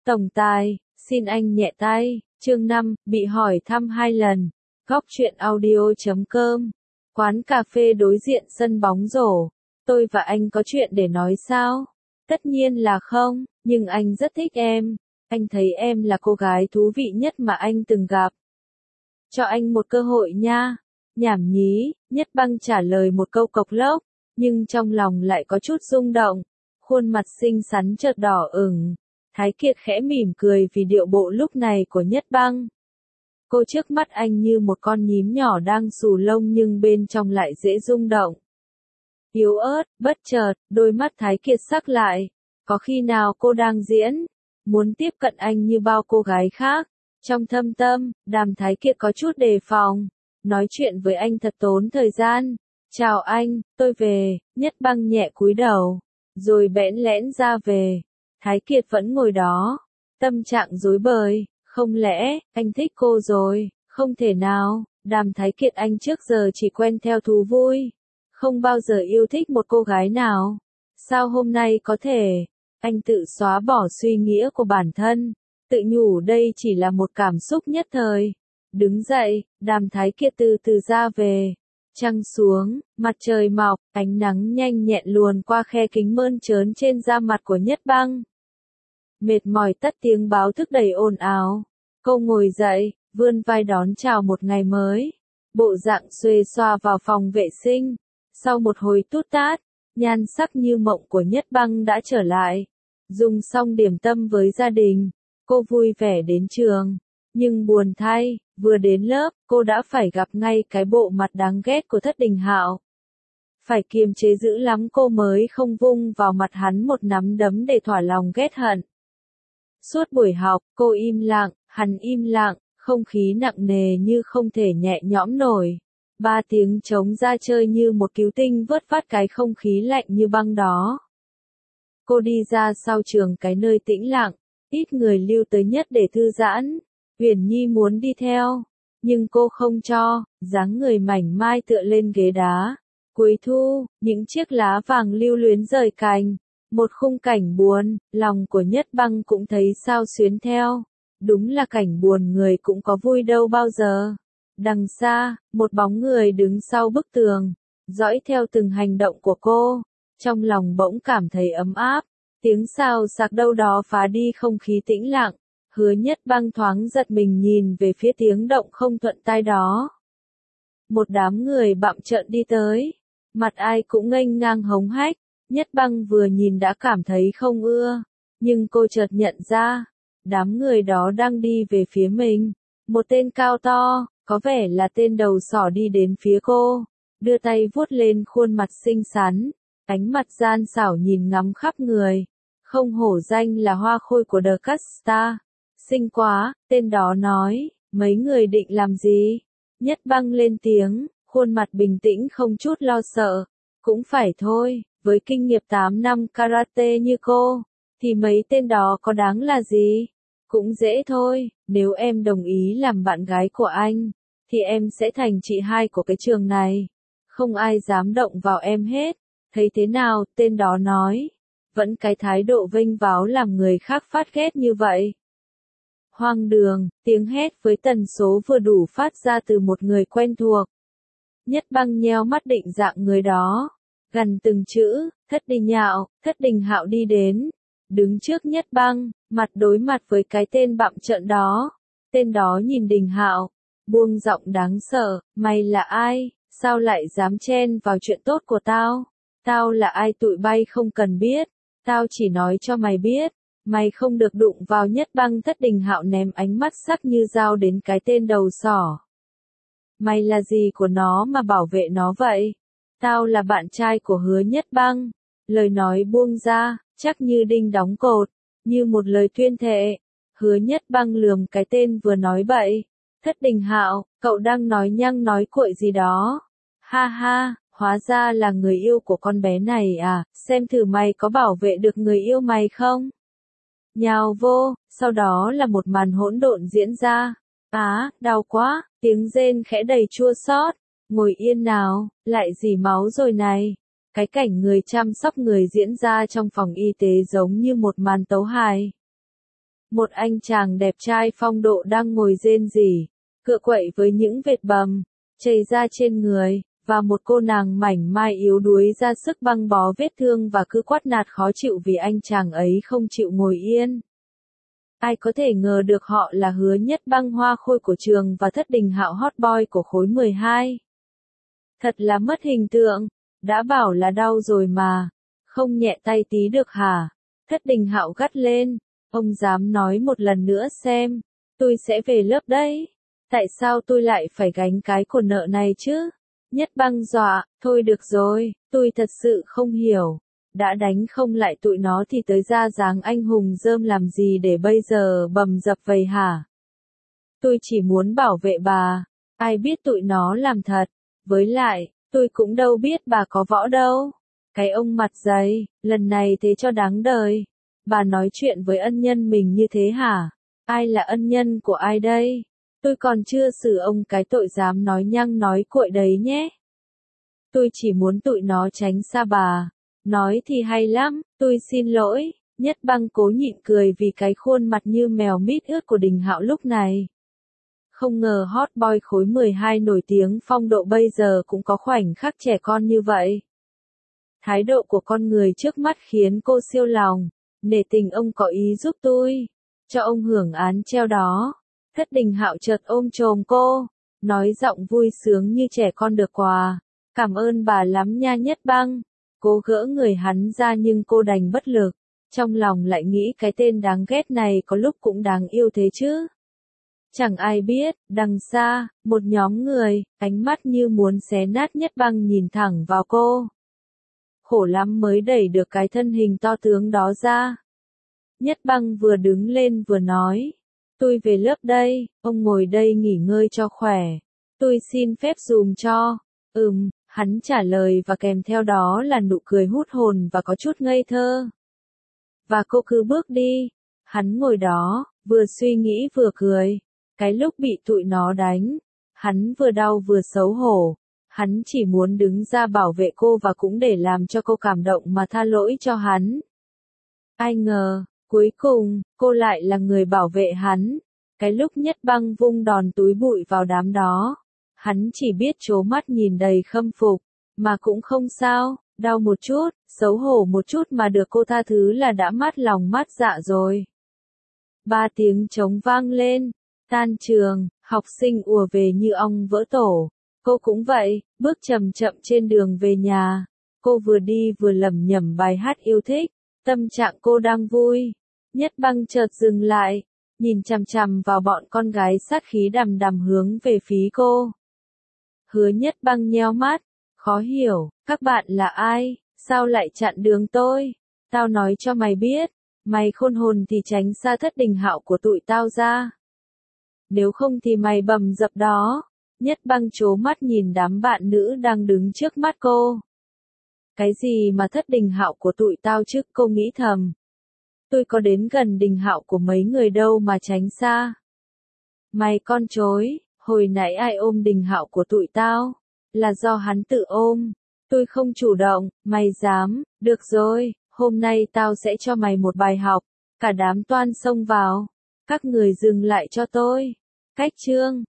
Tổng tài, xin anh nhẹ tay. Chương 5, bị hỏi thăm 2 lần. Góc truyện audio.com. Quán cà phê đối diện sân bóng rổ. Tôi và anh có chuyện để nói sao? Tất nhiên là không, nhưng anh rất thích em. Anh thấy em là cô gái thú vị nhất mà anh từng gặp. Cho anh một cơ hội nha. Nhảm nhí, Nhất Băng trả lời một câu cộc lốc, nhưng trong lòng lại có chút rung động. Khuôn mặt xinh xắn chợt đỏ ửng. Thái Kiệt khẽ mỉm cười vì điệu bộ lúc này của Nhất Băng. Cô trước mắt anh như một con nhím nhỏ đang xù lông nhưng bên trong lại dễ rung động. Yếu ớt, bất chợt, đôi mắt Thái Kiệt sắc lại. Có khi nào cô đang diễn, muốn tiếp cận anh như bao cô gái khác? Trong thâm tâm, Đàm Thái Kiệt có chút đề phòng. Nói chuyện với anh thật tốn thời gian. Chào anh, tôi về. Nhất Băng nhẹ cúi đầu, rồi bẽn lẽn ra về. Thái Kiệt vẫn ngồi đó, tâm trạng rối bời. Không lẽ, anh thích cô rồi? Không thể nào, Đàm Thái Kiệt anh trước giờ chỉ quen theo thú vui. Không bao giờ yêu thích một cô gái nào. Sao hôm nay có thể? Anh tự xóa bỏ suy nghĩ của bản thân. Tự nhủ đây chỉ là một cảm xúc nhất thời. Đứng dậy, Đàm Thái Kiệt từ từ ra về. Trăng xuống, mặt trời mọc, ánh nắng nhanh nhẹn luồn qua khe kính mơn trớn trên da mặt của Nhất Băng. Mệt mỏi tắt tiếng báo thức đầy ồn ào. Cô ngồi dậy, vươn vai đón chào một ngày mới. Bộ dạng xuề xoa vào phòng vệ sinh. Sau một hồi tút tát, nhan sắc như mộng của Nhất Băng đã trở lại. Dùng xong điểm tâm với gia đình, cô vui vẻ đến trường. Nhưng buồn thay, vừa đến lớp, cô đã phải gặp ngay cái bộ mặt đáng ghét của Thất Đình Hạo. Phải kiềm chế dữ lắm cô mới không vung vào mặt hắn một nắm đấm để thỏa lòng ghét hận. Suốt buổi học, cô im lặng, hắn im lặng, không khí nặng nề như không thể nhẹ nhõm nổi. 3 tiếng trống ra chơi như một cứu tinh vớt vát cái không khí lạnh như băng đó. Cô đi ra sau trường cái nơi tĩnh lặng, ít người lưu tới nhất để thư giãn. Huyền Nhi muốn đi theo, nhưng cô không cho, dáng người mảnh mai tựa lên ghế đá. Cuối thu, những chiếc lá vàng lưu luyến rời cành. Một khung cảnh buồn, lòng của Nhất Băng cũng thấy xao xuyến theo. Đúng là cảnh buồn người cũng có vui đâu bao giờ. Đằng xa, một bóng người đứng sau bức tường, dõi theo từng hành động của cô. Trong lòng bỗng cảm thấy ấm áp, tiếng xào xạc đâu đó phá đi không khí tĩnh lặng. Hứa Nhất Băng thoáng giật mình nhìn về phía tiếng động không thuận tai đó. Một đám người bặm trợn đi tới, mặt ai cũng nghênh ngang hống hách. Nhất Băng vừa nhìn đã cảm thấy không ưa, nhưng cô chợt nhận ra, đám người đó đang đi về phía mình. Một tên cao to, có vẻ là tên đầu sỏ đi đến phía cô, đưa tay vuốt lên khuôn mặt xinh xắn, ánh mặt gian xảo nhìn ngắm khắp người. Không hổ danh là hoa khôi của The Casta. Xinh quá, tên đó nói, mấy người định làm gì? Nhất Băng lên tiếng, khuôn mặt bình tĩnh không chút lo sợ. Cũng phải thôi, với kinh nghiệm 8 năm karate như cô, thì mấy tên đó có đáng là gì? Cũng dễ thôi, nếu em đồng ý làm bạn gái của anh, thì em sẽ thành chị hai của cái trường này. Không ai dám động vào em hết. Thấy thế nào, tên đó nói. Vẫn cái thái độ vênh váo làm người khác phát ghét như vậy. Hoang đường, tiếng hét với tần số vừa đủ phát ra từ một người quen thuộc. Nhất Băng nheo mắt định dạng người đó. Gần từng chữ, Thất Đình Hạo đi đến. Đứng trước Nhất Băng, mặt đối mặt với cái tên bặm trợn đó. Tên đó nhìn Đình Hạo, buông giọng đáng sợ, mày là ai, sao lại dám chen vào chuyện tốt của tao? Tao là ai tụi bay không cần biết, tao chỉ nói cho mày biết, mày không được đụng vào Nhất Băng. Thất Đình Hạo ném ánh mắt sắc như dao đến cái tên đầu sỏ. Mày là gì của nó mà bảo vệ nó vậy? Tao là bạn trai của Hứa Nhất Băng. Lời nói buông ra, chắc như đinh đóng cột, như một lời tuyên thệ. Hứa Nhất Băng lườm cái tên vừa nói bậy. Thất Đình Hạo, cậu đang nói nhăng nói cuội gì đó? Ha ha, hóa ra là người yêu của con bé này à, xem thử mày có bảo vệ được người yêu mày không? Nhào vô, sau đó là một màn hỗn độn diễn ra. Á, đau quá, tiếng rên khẽ đầy chua xót. Ngồi yên nào, lại rỉ máu rồi này. Cái cảnh người chăm sóc người diễn ra trong phòng y tế giống như một màn tấu hài. Một anh chàng đẹp trai phong độ đang ngồi rên rỉ, cựa quậy với những vệt bầm chảy ra trên người, và một cô nàng mảnh mai yếu đuối ra sức băng bó vết thương và cứ quát nạt khó chịu vì anh chàng ấy không chịu ngồi yên. Ai có thể ngờ được họ là Hứa Nhất Băng hoa khôi của trường và Thất Đình Hạo hot boy của khối 12. Thật là mất hình tượng, đã bảo là đau rồi mà, không nhẹ tay tí được hả? Thất Đình Hạo gắt lên, ông dám nói một lần nữa xem, tôi sẽ về lớp đấy. Tại sao tôi lại phải gánh cái của nợ này chứ? Nhất Băng dọa, thôi được rồi, tôi thật sự không hiểu. Đã đánh không lại tụi nó thì tới ra dáng anh hùng rơm làm gì để bây giờ bầm dập vậy hả? Tôi chỉ muốn bảo vệ bà, ai biết tụi nó làm thật, với lại, tôi cũng đâu biết bà có võ đâu. Cái ông mặt dày, lần này thế cho đáng đời. Bà nói chuyện với ân nhân mình như thế hả? Ai là ân nhân của ai đây? Tôi còn chưa xử ông cái tội dám nói nhăng nói cuội đấy nhé. Tôi chỉ muốn tụi nó tránh xa bà. Nói thì hay lắm, tôi xin lỗi. Nhất Băng cố nhịn cười vì cái khuôn mặt như mèo mít ướt của Đình Hạo lúc này. Không ngờ hot boy khối 12 nổi tiếng phong độ bây giờ cũng có khoảnh khắc trẻ con như vậy. Thái độ của con người trước mắt khiến cô siêu lòng. Nể tình ông có ý giúp tôi, cho ông hưởng án treo đó. Thất Đình Hạo chợt ôm chồm cô, nói giọng vui sướng như trẻ con được quà. Cảm ơn bà lắm nha Nhất Băng. Cố gỡ người hắn ra nhưng cô đành bất lực. Trong lòng lại nghĩ cái tên đáng ghét này có lúc cũng đáng yêu thế chứ. Chẳng ai biết, đằng xa, một nhóm người, ánh mắt như muốn xé nát Nhất Băng nhìn thẳng vào cô. Khổ lắm mới đẩy được cái thân hình to tướng đó ra. Nhất Băng vừa đứng lên vừa nói. Tôi về lớp đây, ông ngồi đây nghỉ ngơi cho khỏe. Tôi xin phép dùm cho. Hắn trả lời và kèm theo đó là nụ cười hút hồn và có chút ngây thơ. Và cô cứ bước đi. Hắn ngồi đó, vừa suy nghĩ vừa cười. Cái lúc bị tụi nó đánh, hắn vừa đau vừa xấu hổ. Hắn chỉ muốn đứng ra bảo vệ cô và cũng để làm cho cô cảm động mà tha lỗi cho hắn. Ai ngờ, cuối cùng, cô lại là người bảo vệ hắn. Cái lúc Nhất Băng vung đòn túi bụi vào đám đó, hắn chỉ biết trố mắt nhìn đầy khâm phục, mà cũng không sao, đau một chút, xấu hổ một chút mà được cô tha thứ là đã mát lòng mát dạ rồi. 3 tiếng trống vang lên, tan trường, học sinh ùa về như ong vỡ tổ. Cô cũng vậy, bước chậm chậm trên đường về nhà. Cô vừa đi vừa lẩm nhẩm bài hát yêu thích, tâm trạng cô đang vui. Nhất Băng chợt dừng lại, nhìn chằm chằm vào bọn con gái sát khí đằm đằm hướng về phía cô. Hứa Nhất Băng nheo mắt, khó hiểu, các bạn là ai, sao lại chặn đường tôi? Tao nói cho mày biết, mày khôn hồn thì tránh xa Thất Đình Hạo của tụi tao ra. Nếu không thì mày bầm dập đó. Nhất Băng trố mắt nhìn đám bạn nữ đang đứng trước mắt cô. Cái gì mà Thất Đình Hạo của tụi tao chứ, cô nghĩ thầm. Tôi có đến gần Đình Hạo của mấy người đâu mà tránh xa. Mày con chối, hồi nãy ai ôm Đình Hạo của tụi tao? Là do hắn tự ôm. Tôi không chủ động, mày dám, được rồi, hôm nay tao sẽ cho mày một bài học. Cả đám toan xông vào. Các người dừng lại cho tôi. Cách chương.